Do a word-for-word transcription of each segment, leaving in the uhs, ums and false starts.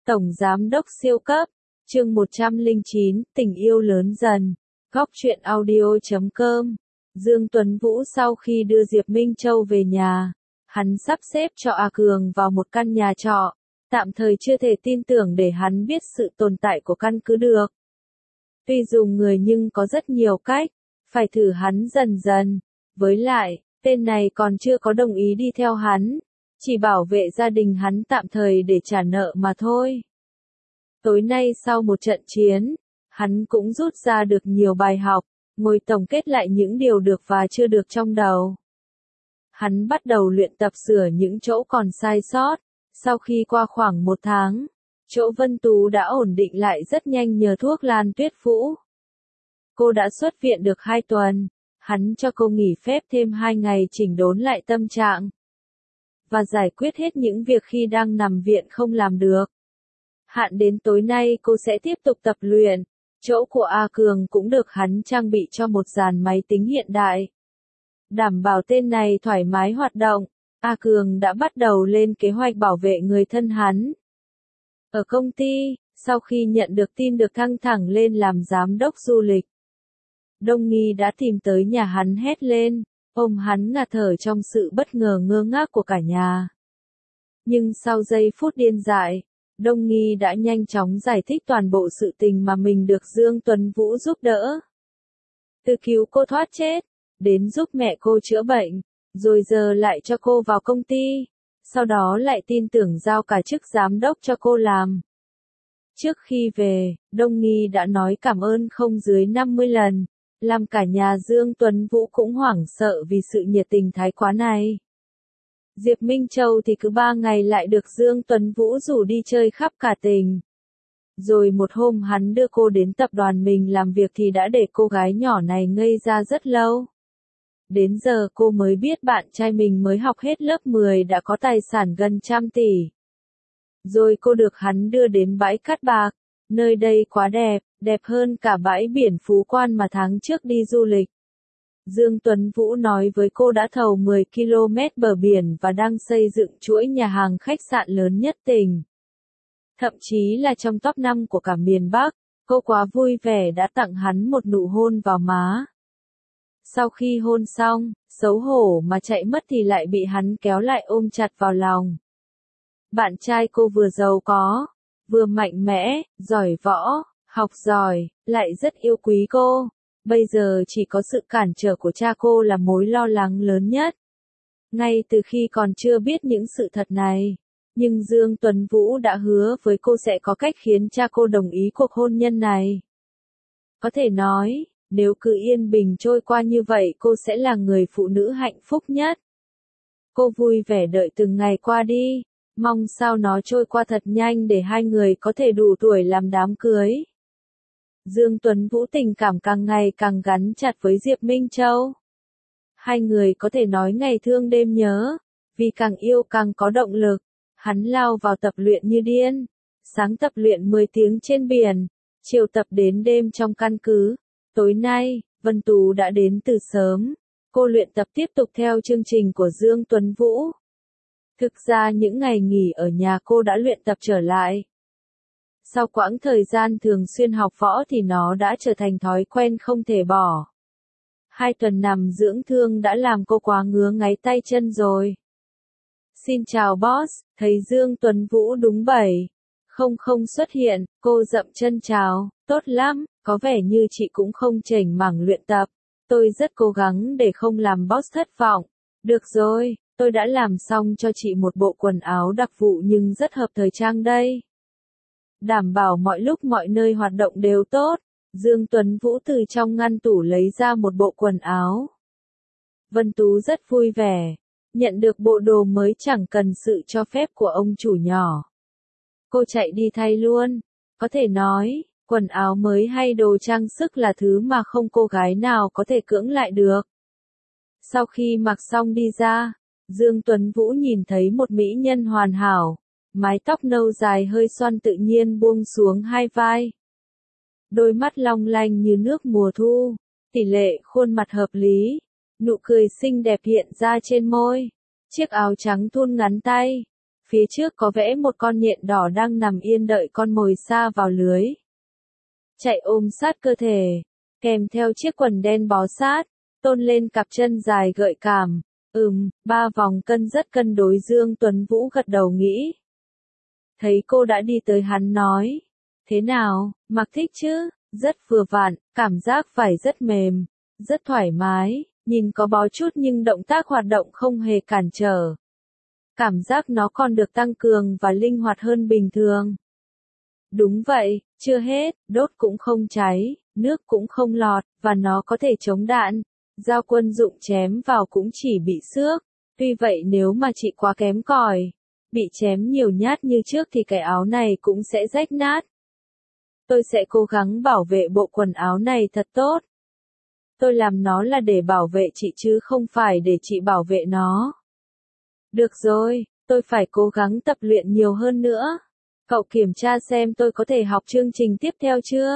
Tổng Giám đốc siêu cấp, chương một trăm lẻ chín, tình yêu lớn dần, góc truyện audio chấm com. Dương Tuấn Vũ sau khi đưa Diệp Minh Châu về nhà, hắn sắp xếp cho A Cường vào một căn nhà trọ, tạm thời chưa thể tin tưởng để hắn biết sự tồn tại của căn cứ được. Tuy dùng người nhưng có rất nhiều cách, phải thử hắn dần dần, với lại, tên này còn chưa có đồng ý đi theo hắn. Chỉ bảo vệ gia đình hắn tạm thời để trả nợ mà thôi. Tối nay sau một trận chiến, hắn cũng rút ra được nhiều bài học, ngồi tổng kết lại những điều được và chưa được trong đầu. Hắn bắt đầu luyện tập sửa những chỗ còn sai sót, sau khi qua khoảng một tháng, chỗ Vân Tú đã ổn định lại rất nhanh nhờ thuốc Lan Tuyết Vũ. Cô đã xuất viện được hai tuần, hắn cho cô nghỉ phép thêm hai ngày chỉnh đốn lại tâm trạng. Và giải quyết hết những việc khi đang nằm viện không làm được. Hạn đến tối nay cô sẽ tiếp tục tập luyện, chỗ của A Cường cũng được hắn trang bị cho một dàn máy tính hiện đại. Đảm bảo tên này thoải mái hoạt động, A Cường đã bắt đầu lên kế hoạch bảo vệ người thân hắn. Ở công ty, sau khi nhận được tin được thăng thẳng lên làm giám đốc du lịch, Đông Nghi đã tìm tới nhà hắn hét lên. Ôm hắn ngạt thở trong sự bất ngờ ngơ ngác của cả nhà. Nhưng sau giây phút điên dại, Đông Nghi đã nhanh chóng giải thích toàn bộ sự tình mà mình được Dương Tuấn Vũ giúp đỡ. Từ cứu cô thoát chết, đến giúp mẹ cô chữa bệnh, rồi giờ lại cho cô vào công ty, sau đó lại tin tưởng giao cả chức giám đốc cho cô làm. Trước khi về, Đông Nghi đã nói cảm ơn không dưới năm mươi lần. Làm cả nhà Dương Tuấn Vũ cũng hoảng sợ vì sự nhiệt tình thái quá này. Diệp Minh Châu thì cứ ba ngày lại được Dương Tuấn Vũ rủ đi chơi khắp cả tỉnh. Rồi một hôm hắn đưa cô đến tập đoàn mình làm việc thì đã để cô gái nhỏ này ngây ra rất lâu. Đến giờ cô mới biết bạn trai mình mới học hết lớp mười đã có tài sản gần trăm tỷ. Rồi cô được hắn đưa đến bãi cát bạc. Nơi đây quá đẹp, đẹp hơn cả bãi biển Phú Quan mà tháng trước đi du lịch. Dương Tuấn Vũ nói với cô đã thầu mười ki lô mét bờ biển và đang xây dựng chuỗi nhà hàng khách sạn lớn nhất tỉnh. Thậm chí là trong top năm của cả miền Bắc, cô quá vui vẻ đã tặng hắn một nụ hôn vào má. Sau khi hôn xong, xấu hổ mà chạy mất thì lại bị hắn kéo lại ôm chặt vào lòng. Bạn trai cô vừa giàu có, vừa mạnh mẽ, giỏi võ, học giỏi, lại rất yêu quý cô. Bây giờ chỉ có sự cản trở của cha cô là mối lo lắng lớn nhất. Ngay từ khi còn chưa biết những sự thật này, nhưng Dương Tuấn Vũ đã hứa với cô sẽ có cách khiến cha cô đồng ý cuộc hôn nhân này. Có thể nói, nếu cứ yên bình trôi qua như vậy cô sẽ là người phụ nữ hạnh phúc nhất. Cô vui vẻ đợi từng ngày qua đi. Mong sao nó trôi qua thật nhanh để hai người có thể đủ tuổi làm đám cưới. Dương Tuấn Vũ tình cảm càng ngày càng gắn chặt với Diệp Minh Châu. Hai người có thể nói ngày thương đêm nhớ, vì càng yêu càng có động lực. Hắn lao vào tập luyện như điên. Sáng tập luyện mười tiếng trên biển, chiều tập đến đêm trong căn cứ. Tối nay, Vân Tú đã đến từ sớm. Cô luyện tập tiếp tục theo chương trình của Dương Tuấn Vũ. Thực ra những ngày nghỉ ở nhà cô đã luyện tập trở lại. Sau quãng thời gian thường xuyên học võ thì nó đã trở thành thói quen không thể bỏ. Hai tuần nằm dưỡng thương đã làm cô quá ngứa ngáy tay chân rồi. Xin chào boss, thấy Dương Tuấn Vũ đúng bảy. Không không xuất hiện, cô dậm chân chào, tốt lắm, có vẻ như chị cũng không chểnh mảng luyện tập. Tôi rất cố gắng để không làm boss thất vọng. Được rồi. Tôi đã làm xong cho chị một bộ quần áo đặc vụ nhưng rất hợp thời trang đây. Đảm bảo mọi lúc mọi nơi hoạt động đều tốt. Dương Tuấn Vũ từ trong ngăn tủ lấy ra một bộ quần áo. Vân Tú rất vui vẻ. Nhận được bộ đồ mới chẳng cần sự cho phép của ông chủ nhỏ. Cô chạy đi thay luôn. Có thể nói, quần áo mới hay đồ trang sức là thứ mà không cô gái nào có thể cưỡng lại được. Sau khi mặc xong đi ra, Dương Tuấn Vũ nhìn thấy một mỹ nhân hoàn hảo, mái tóc nâu dài hơi xoăn tự nhiên buông xuống hai vai. Đôi mắt long lanh như nước mùa thu, tỷ lệ khuôn mặt hợp lý, nụ cười xinh đẹp hiện ra trên môi. Chiếc áo trắng thun ngắn tay, Phía trước có vẽ một con nhện đỏ đang nằm yên đợi con mồi sa vào lưới. Chạy ôm sát cơ thể, kèm theo chiếc quần đen bó sát, tôn lên cặp chân dài gợi cảm. Ừm, ba vòng cân rất cân đối. Dương Tuấn Vũ gật đầu nghĩ. Thấy cô đã đi tới hắn nói. Thế nào, mặc thích chứ? Rất vừa vặn, cảm giác vải rất mềm, rất thoải mái, nhìn có bó chút nhưng động tác hoạt động không hề cản trở. Cảm giác nó còn được tăng cường và linh hoạt hơn bình thường. Đúng vậy, chưa hết, đốt cũng không cháy, nước cũng không lọt, và nó có thể chống đạn. Dao quân dụng chém vào cũng chỉ bị xước. Tuy vậy nếu mà chị quá kém cỏi, bị chém nhiều nhát như trước thì cái áo này cũng sẽ rách nát. Tôi sẽ cố gắng bảo vệ bộ quần áo này thật tốt. Tôi làm nó là để bảo vệ chị chứ không phải để chị bảo vệ nó. Được rồi, tôi phải cố gắng tập luyện nhiều hơn nữa. Cậu kiểm tra xem tôi có thể học chương trình tiếp theo chưa?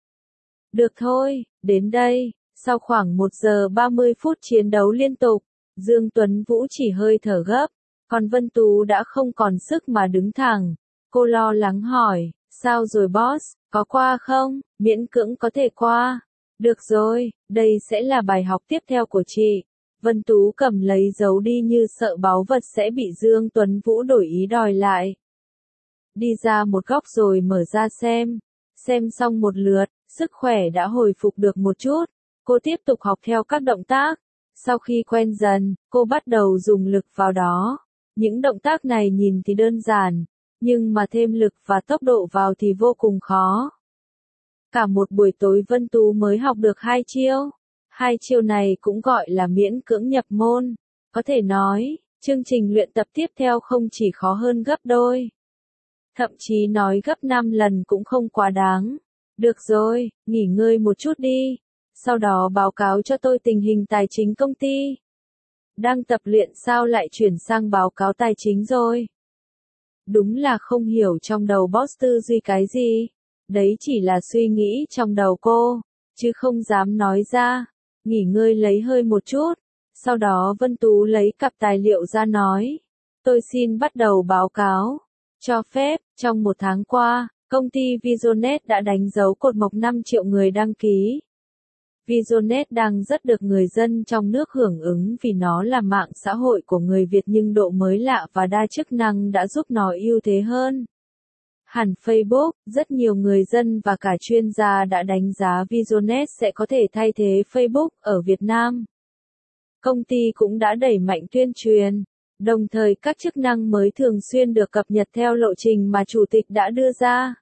Được thôi, đến đây, sau khoảng một giờ ba mươi phút chiến đấu liên tục, Dương Tuấn Vũ chỉ hơi thở gấp, còn Vân Tú đã không còn sức mà đứng thẳng. Cô lo lắng hỏi, sao rồi boss, có qua không? Miễn cưỡng có thể qua. Được rồi, đây sẽ là bài học tiếp theo của chị. Vân Tú cầm lấy giấu đi như sợ báu vật sẽ bị Dương Tuấn Vũ đổi ý đòi lại. Đi ra một góc rồi mở ra xem. Xem xong một lượt, sức khỏe đã hồi phục được một chút. Cô tiếp tục học theo các động tác. Sau khi quen dần, cô bắt đầu dùng lực vào đó. Những động tác này nhìn thì đơn giản, nhưng mà thêm lực và tốc độ vào thì vô cùng khó. Cả một buổi tối Vân Tú mới học được hai chiêu. Hai chiêu này cũng gọi là miễn cưỡng nhập môn. Có thể nói, chương trình luyện tập tiếp theo không chỉ khó hơn gấp đôi. Thậm chí nói gấp năm lần cũng không quá đáng. Được rồi, nghỉ ngơi một chút đi. Sau đó báo cáo cho tôi tình hình tài chính công ty. Đang tập luyện sao lại chuyển sang báo cáo tài chính rồi? Đúng là không hiểu trong đầu boss tư duy cái gì. Đấy chỉ là suy nghĩ trong đầu cô, chứ không dám nói ra. Nghỉ ngơi lấy hơi một chút. Sau đó Vân Tú lấy cặp tài liệu ra nói. Tôi xin bắt đầu báo cáo. Cho phép, trong một tháng qua, công ty Visionet đã đánh dấu cột mốc năm triệu người đăng ký. Visionet đang rất được người dân trong nước hưởng ứng vì nó là mạng xã hội của người Việt nhưng độ mới lạ và đa chức năng đã giúp nó ưu thế hơn hẳn Facebook. Rất nhiều người dân và cả chuyên gia đã đánh giá Visionet sẽ có thể thay thế Facebook ở Việt Nam. Công ty cũng đã đẩy mạnh tuyên truyền, đồng thời các chức năng mới thường xuyên được cập nhật theo lộ trình mà chủ tịch đã đưa ra.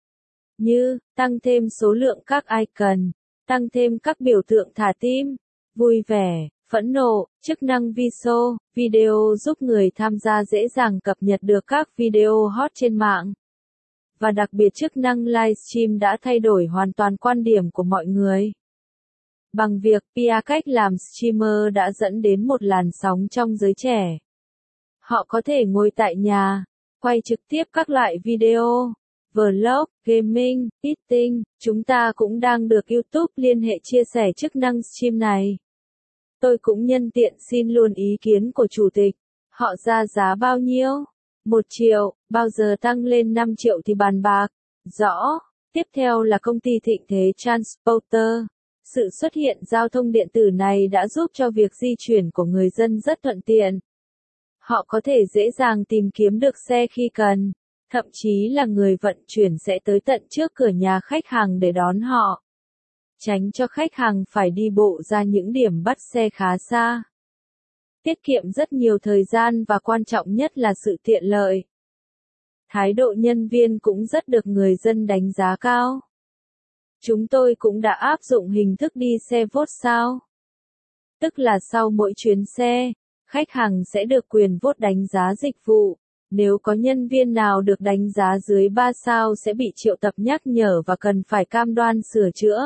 Như, tăng thêm số lượng các icon, tăng thêm các biểu tượng thả tim, vui vẻ, phẫn nộ, chức năng viso, video giúp người tham gia dễ dàng cập nhật được các video hot trên mạng. Và đặc biệt chức năng livestream đã thay đổi hoàn toàn quan điểm của mọi người. Bằng việc pê e cách làm streamer đã dẫn đến một làn sóng trong giới trẻ. Họ có thể ngồi tại nhà, quay trực tiếp các loại video, vlog, gaming, eating. Chúng ta cũng đang được YouTube liên hệ chia sẻ chức năng stream này. Tôi cũng nhân tiện xin luôn ý kiến của chủ tịch. Họ ra giá bao nhiêu? Một triệu, bao giờ tăng lên năm triệu thì bàn bạc. Rõ. Tiếp theo là công ty Thịnh Thế Transporter. Sự xuất hiện giao thông điện tử này đã giúp cho việc di chuyển của người dân rất thuận tiện. Họ có thể dễ dàng tìm kiếm được xe khi cần. Thậm chí là người vận chuyển sẽ tới tận trước cửa nhà khách hàng để đón họ. Tránh cho khách hàng phải đi bộ ra những điểm bắt xe khá xa. Tiết kiệm rất nhiều thời gian và quan trọng nhất là sự tiện lợi. Thái độ nhân viên cũng rất được người dân đánh giá cao. Chúng tôi cũng đã áp dụng hình thức đi xe vote sao. Tức là sau mỗi chuyến xe, khách hàng sẽ được quyền vote đánh giá dịch vụ. Nếu có nhân viên nào được đánh giá dưới ba sao sẽ bị triệu tập nhắc nhở và cần phải cam đoan sửa chữa.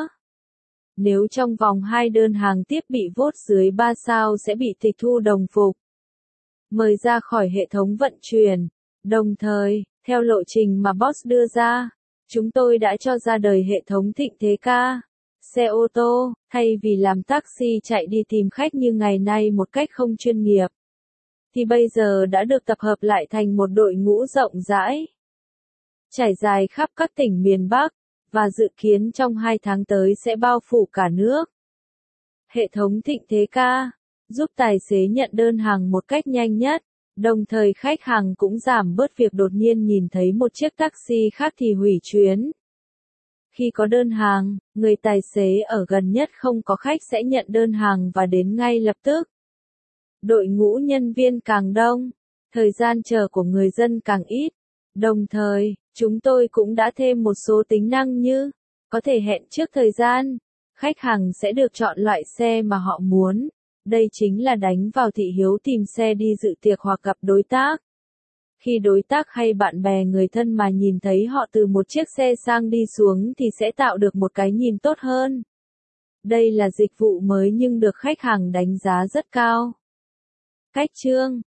Nếu trong vòng hai đơn hàng tiếp bị vote dưới ba sao sẽ bị tịch thu đồng phục, mời ra khỏi hệ thống vận chuyển. Đồng thời, theo lộ trình mà boss đưa ra, chúng tôi đã cho ra đời hệ thống Thịnh Thế Ca, xe ô tô, thay vì làm taxi chạy đi tìm khách như ngày nay một cách không chuyên nghiệp, thì bây giờ đã được tập hợp lại thành một đội ngũ rộng rãi, trải dài khắp các tỉnh miền Bắc, và dự kiến trong hai tháng tới sẽ bao phủ cả nước. Hệ thống Thịnh Thế Ca giúp tài xế nhận đơn hàng một cách nhanh nhất, đồng thời khách hàng cũng giảm bớt việc đột nhiên nhìn thấy một chiếc taxi khác thì hủy chuyến. Khi có đơn hàng, người tài xế ở gần nhất không có khách sẽ nhận đơn hàng và đến ngay lập tức. Đội ngũ nhân viên càng đông, thời gian chờ của người dân càng ít. Đồng thời, chúng tôi cũng đã thêm một số tính năng như có thể hẹn trước thời gian, khách hàng sẽ được chọn loại xe mà họ muốn. Đây chính là đánh vào thị hiếu tìm xe đi dự tiệc hoặc gặp đối tác. Khi đối tác hay bạn bè người thân mà nhìn thấy họ từ một chiếc xe sang đi xuống thì sẽ tạo được một cái nhìn tốt hơn. Đây là dịch vụ mới nhưng được khách hàng đánh giá rất cao. Cách chương